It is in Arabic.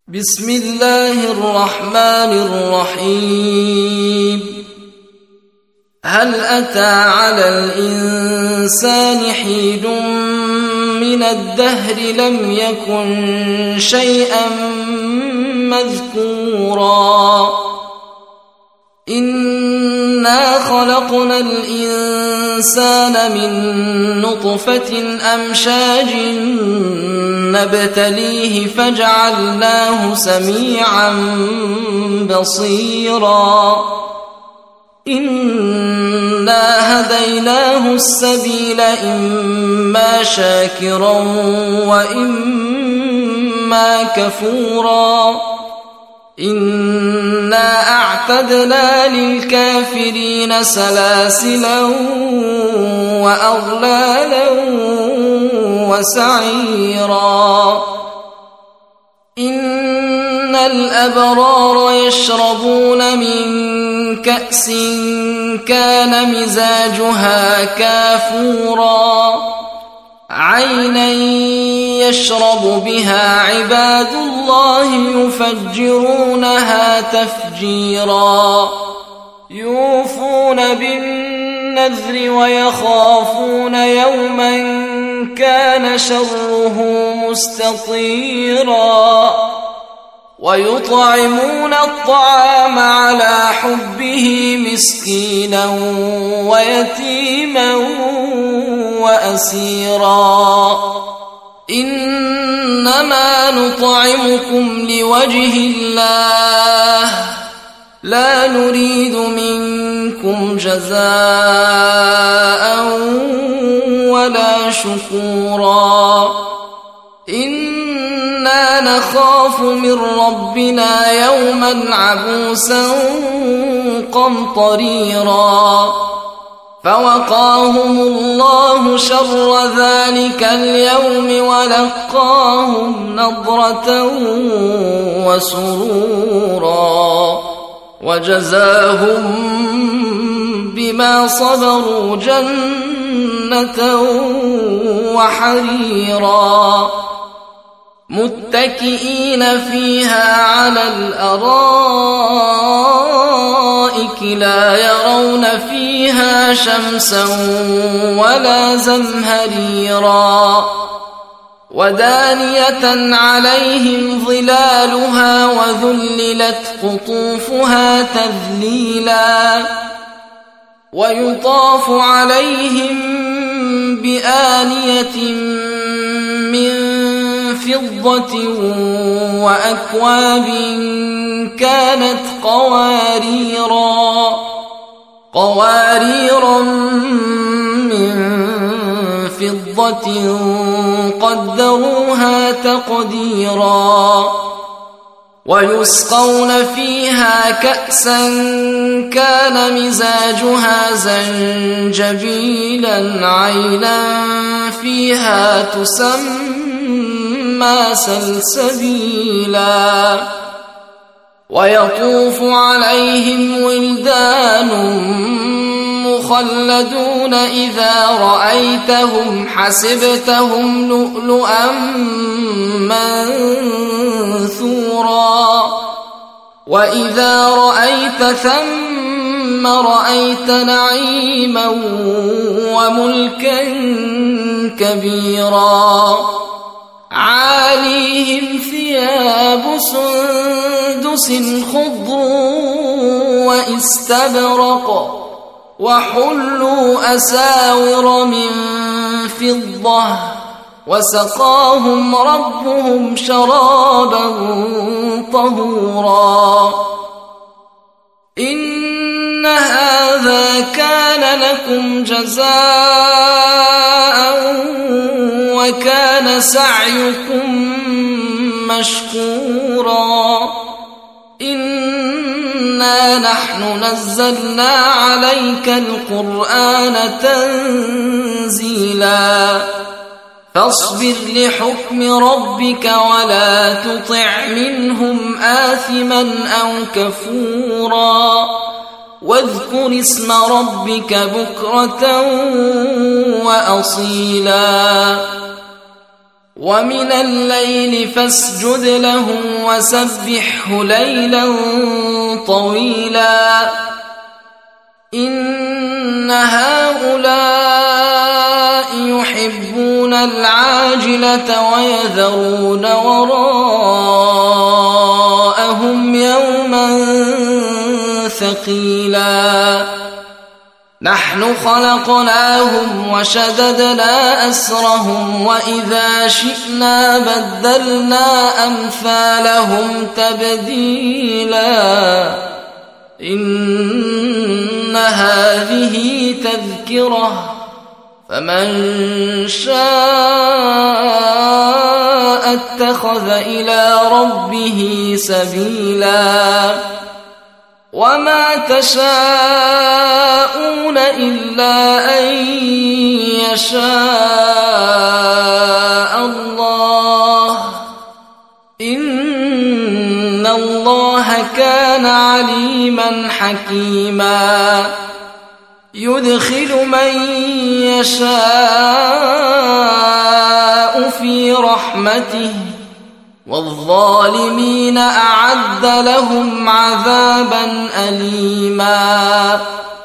بسم الله الرحمن الرحيم. هل أتى على الإنسان حين من الدهر لم يكن شيئا مذكورا إنا خلقنا الإنسان من نطفة أمشاج نبتليه فجعلناه سميعا بصيرا إنا هديناه السبيل إما شاكرا وإما كفورا إنا أعتدنا للكافرين سلاسلا وأغلالا وسعيرا إن الأبرار يشربون من كأس كان مزاجها كافورا عينا يشرب بها عباد الله يفجرونها تفجيرا يوفون بالنذر ويخافون يوما كان شره مستطيرا ويطعمون الطعام على حبه مسكينا ويتيما وأسيرا إنما نطعمكم لوجه الله لا نريد منكم جزاء ولا شكورا إنا نخاف من ربنا يوما عبوسا قمطريرا فوقاهم الله شر ذلك اليوم ولقاهم نضرة وسرورا وجزاهم بما صبروا جنة وحريرا متكئين فيها على الأرائك لا يرون فيها شمسا ولا زمهريرا ودانية عليهم ظلالها وذللت قطوفها تذليلا ويطاف عليهم بآنية من فضة وأكواب كانت قواريرا من فضة قدروها تقديرا ويسقون فيها كأسا كان مزاجها زنجبيلا عينا فيها تسمى سلسبيلا ويطوف عليهم ولدان مخلدون إذا رأيتهم حسبتهم لؤلؤا منثورا وإذا رأيت ثم رأيت نعيما وملكا كبيرا عاليهم ثياب سندس خضر واستبرق وحلوا أساور من فضة وسقاهم ربهم شرابا طهورا إن هذا كان لكم جزاء وكان سعيكم مشكورا إنا نحن نزلنا عليك القرآن تنزيلا فاصبر لحكم ربك ولا تطع منهم آثما أو كفورا واذكر اسم ربك بكرة وأصيلا ومن الليل فاسجد له وسبحه ليلا طويلا إن هؤلاء يحبون العاجلة ويذرون وراءهم يوما ثقيلا نحن خلقناهم وشددنا أسرهم وإذا شئنا بدلنا أمثالهم تبديلا إن هذه تذكرة فمن شاء اتخذ إلى ربه سبيلا وما تشاءون إلا أن يشاء الله إن الله كان عليما حكيما يدخل من يشاء في رحمته والظالمين أعد لهم عذابا أليما